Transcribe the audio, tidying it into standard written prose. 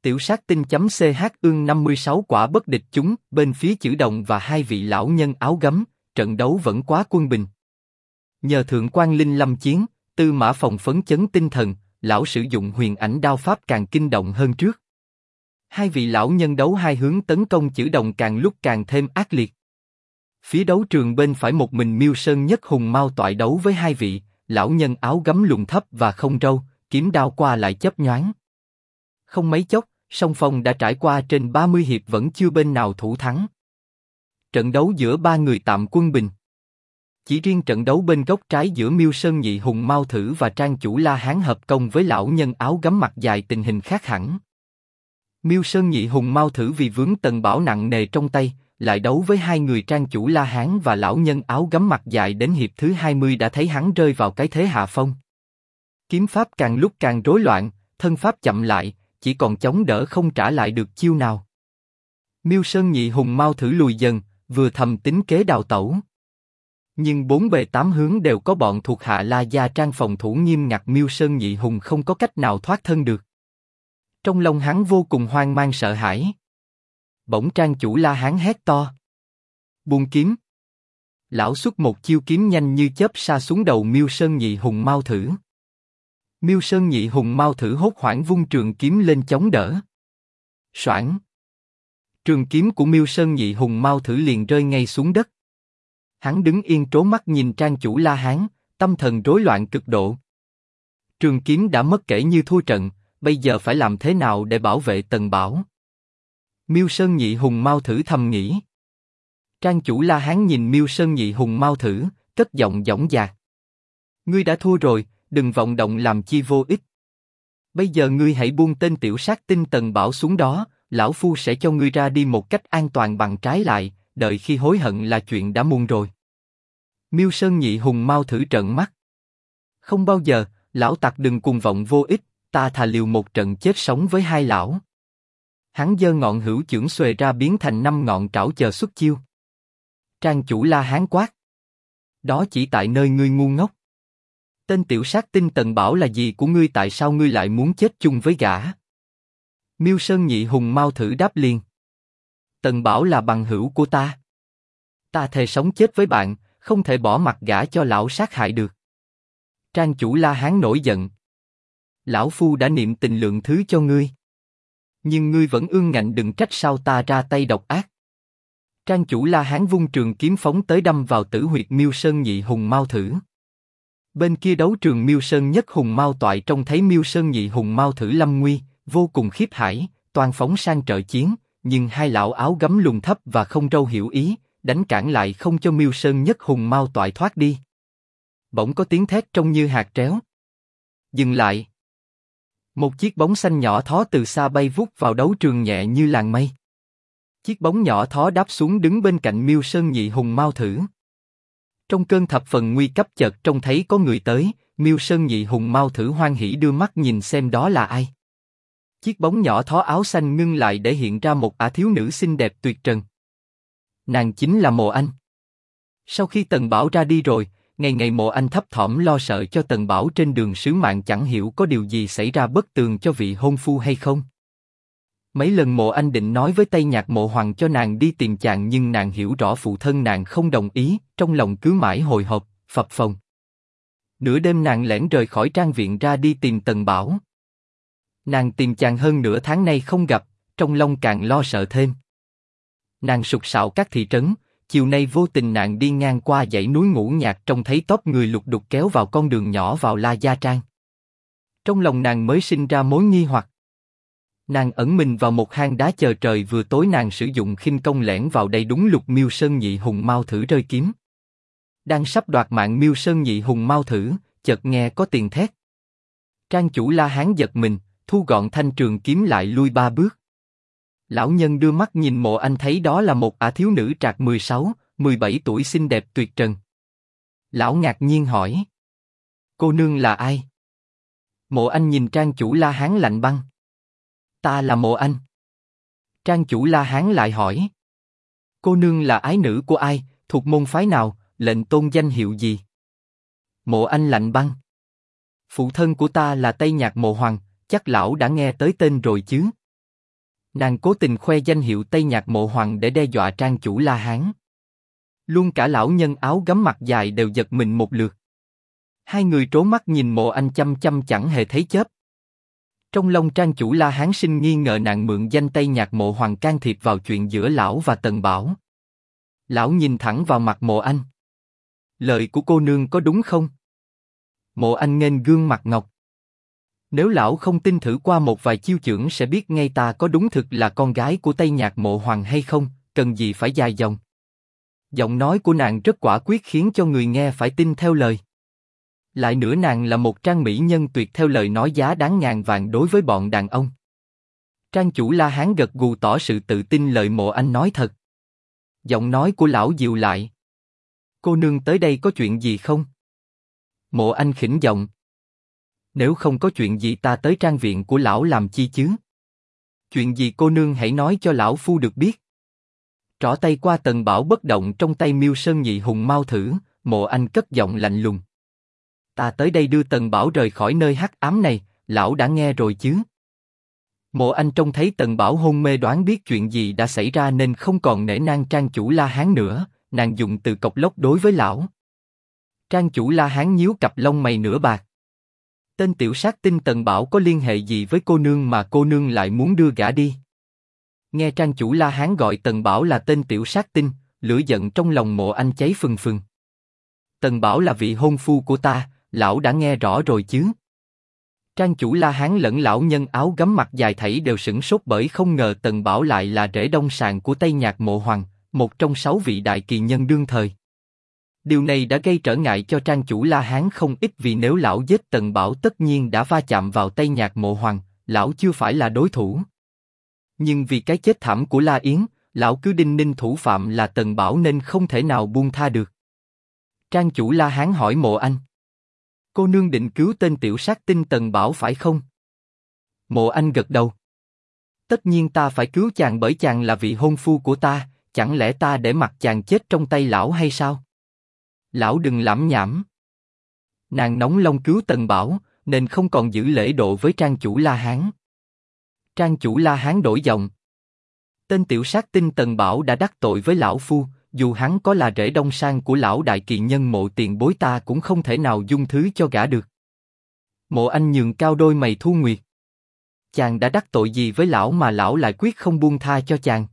Tiểu sát tinh.ch ương 56 quả bất địch chúng, bên phía chữ đồng và hai vị lão nhân áo gấm, trận đấu vẫn quá quân bình. Nhờ thượng quan linh lâm chiến, Tư Mã Phòng phấn chấn tinh thần, lão sử dụng huyền ảnh đao pháp càng kinh động hơn trước. Hai vị lão nhân đấu hai hướng tấn công chữ đồng càng lúc càng thêm ác liệt. Phía đấu trường bên phải một mình Miêu Sơn Nhất Hùng Mao toại đấu với hai vị lão nhân áo gấm lùn thấp và không râu, kiếm đao qua lại chớp nhoáng. Không mấy chốc, song phương đã trải qua trên 30 hiệp vẫn chưa bên nào thủ thắng. Trận đấu giữa ba người tạm quân bình. Chỉ riêng trận đấu bên góc trái giữa Miêu Sơn Nhị Hùng Mao Thử và Trang chủ La Hán hợp công với lão nhân áo gấm mặt dài tình hình khác hẳn. Miêu Sơn Nhị Hùng Mao Thử vì vướng tần bảo nặng nề trong tay, lại đấu với hai người Trang chủ La Hán và lão nhân áo gấm mặt dài đến hiệp thứ 20 đã thấy hắn rơi vào cái thế hạ phong. Kiếm pháp càng lúc càng rối loạn, thân pháp chậm lại, chỉ còn chống đỡ không trả lại được chiêu nào. Miêu Sơn Nhị Hùng Mao Thử lùi dần, vừa thầm tính kế đào tẩu. Nhưng bốn bề tám hướng đều có bọn thuộc hạ La Gia Trang phòng thủ nghiêm ngặt, Miêu Sơn Nhị Hùng không có cách nào thoát thân được. Trong lòng hắn vô cùng hoang mang sợ hãi. Bỗng Trang chủ La Hán hét to: buông kiếm! Lão xuất một chiêu kiếm nhanh như chớp sa xuống đầu Miêu Sơn Nhị Hùng Mao Thử. Miêu Sơn Nhị Hùng Mao Thử hốt hoảng vung trường kiếm lên chống đỡ. Soảng! Trường kiếm của Miêu Sơn Nhị Hùng Mao Thử liền rơi ngay xuống đất. Hắn đứng yên trố mắt nhìn Trang chủ La Hán, tâm thần rối loạn cực độ. Trường kiếm đã mất kể như thua trận, bây giờ phải làm thế nào để bảo vệ Tần Bảo? Miêu Sơn Nhị Hùng Mao Thử thầm nghĩ. Trang chủ La Hán nhìn Miêu Sơn Nhị Hùng Mao Thử, cất giọng dõng dạc: ngươi đã thua rồi, đừng vọng động làm chi vô ích. Bây giờ ngươi hãy buông tên tiểu sát tinh Tần Bảo xuống đó, lão phu sẽ cho ngươi ra đi một cách an toàn, bằng trái lại, đợi khi hối hận là chuyện đã muộn rồi. Miêu Sơn Nhị Hùng Mao Thử trợn mắt. Không bao giờ, lão tặc đừng cuồng vọng vô ích, ta thà liều một trận chết sống với hai lão. Hắn giơ ngọn hữu chưởng xuề ra biến thành 5 ngọn trảo chờ xuất chiêu. Trang chủ La Hán quát: đó chỉ tại nơi ngươi ngu ngốc. Tên tiểu sát tinh Tần Bảo là gì của ngươi, tại sao ngươi lại muốn chết chung với gã? Miêu Sơn Nhị Hùng Mao Thử đáp liền: Tần Bảo là bằng hữu của ta. Ta thề sống chết với bạn, không thể bỏ mặc gã cho lão sát hại được. Trang chủ La Hán nổi giận: lão phu đã niệm tình lượng thứ cho ngươi, nhưng ngươi vẫn ương ngạnh, đừng trách sao ta ra tay độc ác. Trang chủ La Hán vung trường kiếm phóng tới đâm vào tử huyệt Miêu Sơn Nhị Hùng Mao Thử. Bên kia đấu trường Miêu Sơn Nhất Hùng Mao toại trông thấy Miêu Sơn Nhị Hùng Mao Thử lâm nguy, vô cùng khiếp hải, toàn phóng sang trợ chiến, nhưng hai lão áo gấm lùn thấp và không râu hiểu ý, đánh cản lại không cho Miêu Sơn Nhất Hùng Mao toại thoát đi. Bỗng có tiếng thét trông như hạt tréo: dừng lại! Một chiếc bóng xanh nhỏ thó từ xa bay vút vào đấu trường nhẹ như làn mây. Chiếc bóng nhỏ thó đáp xuống đứng bên cạnh Miêu Sơn Nhị Hùng Mao Thử. Trong cơn thập phần nguy cấp chợt trông thấy có người tới, Miêu Sơn Nhị Hùng Mao Thử hoan hỉ đưa mắt nhìn xem đó là ai. Chiếc bóng nhỏ thó áo xanh ngưng lại để hiện ra một ả thiếu nữ xinh đẹp tuyệt trần. Nàng chính là Mộ Anh. Sau khi Tần Bảo ra đi rồi, ngày ngày Mộ Anh thấp thỏm lo sợ cho Tần Bảo trên đường sứ mạng chẳng hiểu có điều gì xảy ra bất tường cho vị hôn phu hay không. Mấy lần Mộ Anh định nói với Tây Nhạc Mộ Hoàng cho nàng đi tìm chàng, nhưng nàng hiểu rõ phụ thân nàng không đồng ý, trong lòng cứ mãi hồi hộp, phập phồng. Nửa đêm nàng lẻn rời khỏi trang viện ra đi tìm Tần Bảo. Nàng tìm chàng hơn nửa tháng nay không gặp, trong lòng càng lo sợ thêm. Nàng sục sạo các thị trấn, chiều nay vô tình nàng đi ngang qua dãy núi Ngũ Nhạc, trông thấy tốp người lục đục kéo vào con đường nhỏ vào La Gia Trang. Trong lòng nàng mới sinh ra mối nghi hoặc. Nàng ẩn mình vào một hang đá chờ trời vừa tối, nàng sử dụng khinh công lẻn vào đây đúng lúc Miêu Sơn Nhị Hùng Mao Thử rơi kiếm. Đang sắp đoạt mạng Miêu Sơn Nhị Hùng Mao Thử, chợt nghe có tiếng thét. Trang chủ La Hán giật mình, thu gọn thanh trường kiếm lại lui 3 bước. Lão nhân đưa mắt nhìn Mộ Anh thấy đó là một ả thiếu nữ trạc 16, 17 tuổi xinh đẹp tuyệt trần. Lão ngạc nhiên hỏi: cô nương là ai? Mộ Anh nhìn Trang chủ La Hán lạnh băng: ta là Mộ Anh. Trang chủ La Hán lại hỏi: cô nương là ái nữ của ai, thuộc môn phái nào, lệnh tôn danh hiệu gì? Mộ Anh lạnh băng: phụ thân của ta là Tây Nhạc Mộ Hoàng, chắc lão đã nghe tới tên rồi chứ? Nàng cố tình khoe danh hiệu Tây Nhạc Mộ Hoàng để đe dọa trang chủ La Hán. Luôn cả lão nhân áo gấm mặt dài đều giật mình một lượt. Hai người trố mắt nhìn Mộ Anh chăm chăm chẳng hề thấy chớp. Trong lòng trang chủ La Hán sinh nghi ngờ nàng mượn danh Tây Nhạc Mộ Hoàng can thiệp vào chuyện giữa lão và Tần Bảo. Lão nhìn thẳng vào mặt Mộ Anh. Lời của cô nương có đúng không? Mộ Anh nghênh gương mặt ngọc. Nếu lão không tin thử qua một vài chiêu chưởng sẽ biết ngay ta có đúng thực là con gái của Tây Nhạc Mộ Hoàng hay không, cần gì phải dài dòng. Giọng nói của nàng rất quả quyết khiến cho người nghe phải tin theo lời. Lại nữa nàng là một trang mỹ nhân tuyệt theo lời nói giá đáng ngàn vàng đối với bọn đàn ông. Trang chủ La Hán gật gù tỏ sự tự tin lời Mộ Anh nói thật. Giọng nói của lão dịu lại. Cô nương tới đây có chuyện gì không? Mộ Anh khỉnh giọng. Nếu không có chuyện gì ta tới trang viện của lão làm chi chứ? Chuyện gì cô nương hãy nói cho lão phu được biết. Trỏ tay qua Tần Bảo bất động trong tay Miêu Sơn Nhị Hùng Mao thử, Mộ Anh cất giọng lạnh lùng. Ta tới đây đưa Tần Bảo rời khỏi nơi hắc ám này, lão đã nghe rồi chứ? Mộ Anh trông thấy Tần Bảo hôn mê đoán biết chuyện gì đã xảy ra nên không còn nể nang trang chủ La Hán nữa, nàng dùng từ cộc lốc đối với lão. Trang chủ La Hán nhíu cặp lông mày nửa bạc. Tên tiểu sát tinh Tần Bảo có liên hệ gì với cô nương mà cô nương lại muốn đưa gã đi? Nghe trang chủ La Hán gọi Tần Bảo là tên tiểu sát tinh, lửa giận trong lòng Mộ Anh cháy phừng phừng. Tần Bảo là vị hôn phu của ta, lão đã nghe rõ rồi chứ? Trang chủ La Hán lẫn lão nhân áo gấm mặt dài thảy đều sửng sốt bởi không ngờ Tần Bảo lại là rể đông sàng của Tây Nhạc Mộ Hoàng, một trong 6 vị đại kỳ nhân đương thời. Điều này đã gây trở ngại cho trang chủ La Hán không ít vì nếu lão giết Tần Bảo tất nhiên đã va chạm vào Tây Nhạc Mộ Hoàng, lão chưa phải là đối thủ. Nhưng vì cái chết thảm của La Yến, lão cứ đinh ninh thủ phạm là Tần Bảo nên không thể nào buông tha được. Trang chủ La Hán hỏi Mộ Anh. Cô nương định cứu tên tiểu sát tinh Tần Bảo phải không? Mộ Anh gật đầu. Tất nhiên ta phải cứu chàng bởi chàng là vị hôn phu của ta, chẳng lẽ ta để mặc chàng chết trong tay lão hay sao? Lão đừng lảm nhảm. Nàng nóng lòng cứu Tần Bảo, nên không còn giữ lễ độ với trang chủ La Hán. Trang chủ La Hán đổi giọng. Tên tiểu sát tinh Tần Bảo đã đắc tội với lão phu, dù hắn có là rể đông sang của lão đại kỳ nhân Mộ tiền bối ta cũng không thể nào dung thứ cho gã được. Mộ Anh nhường cao đôi mày thu nguyệt. Chàng đã đắc tội gì với lão mà lão lại quyết không buông tha cho chàng?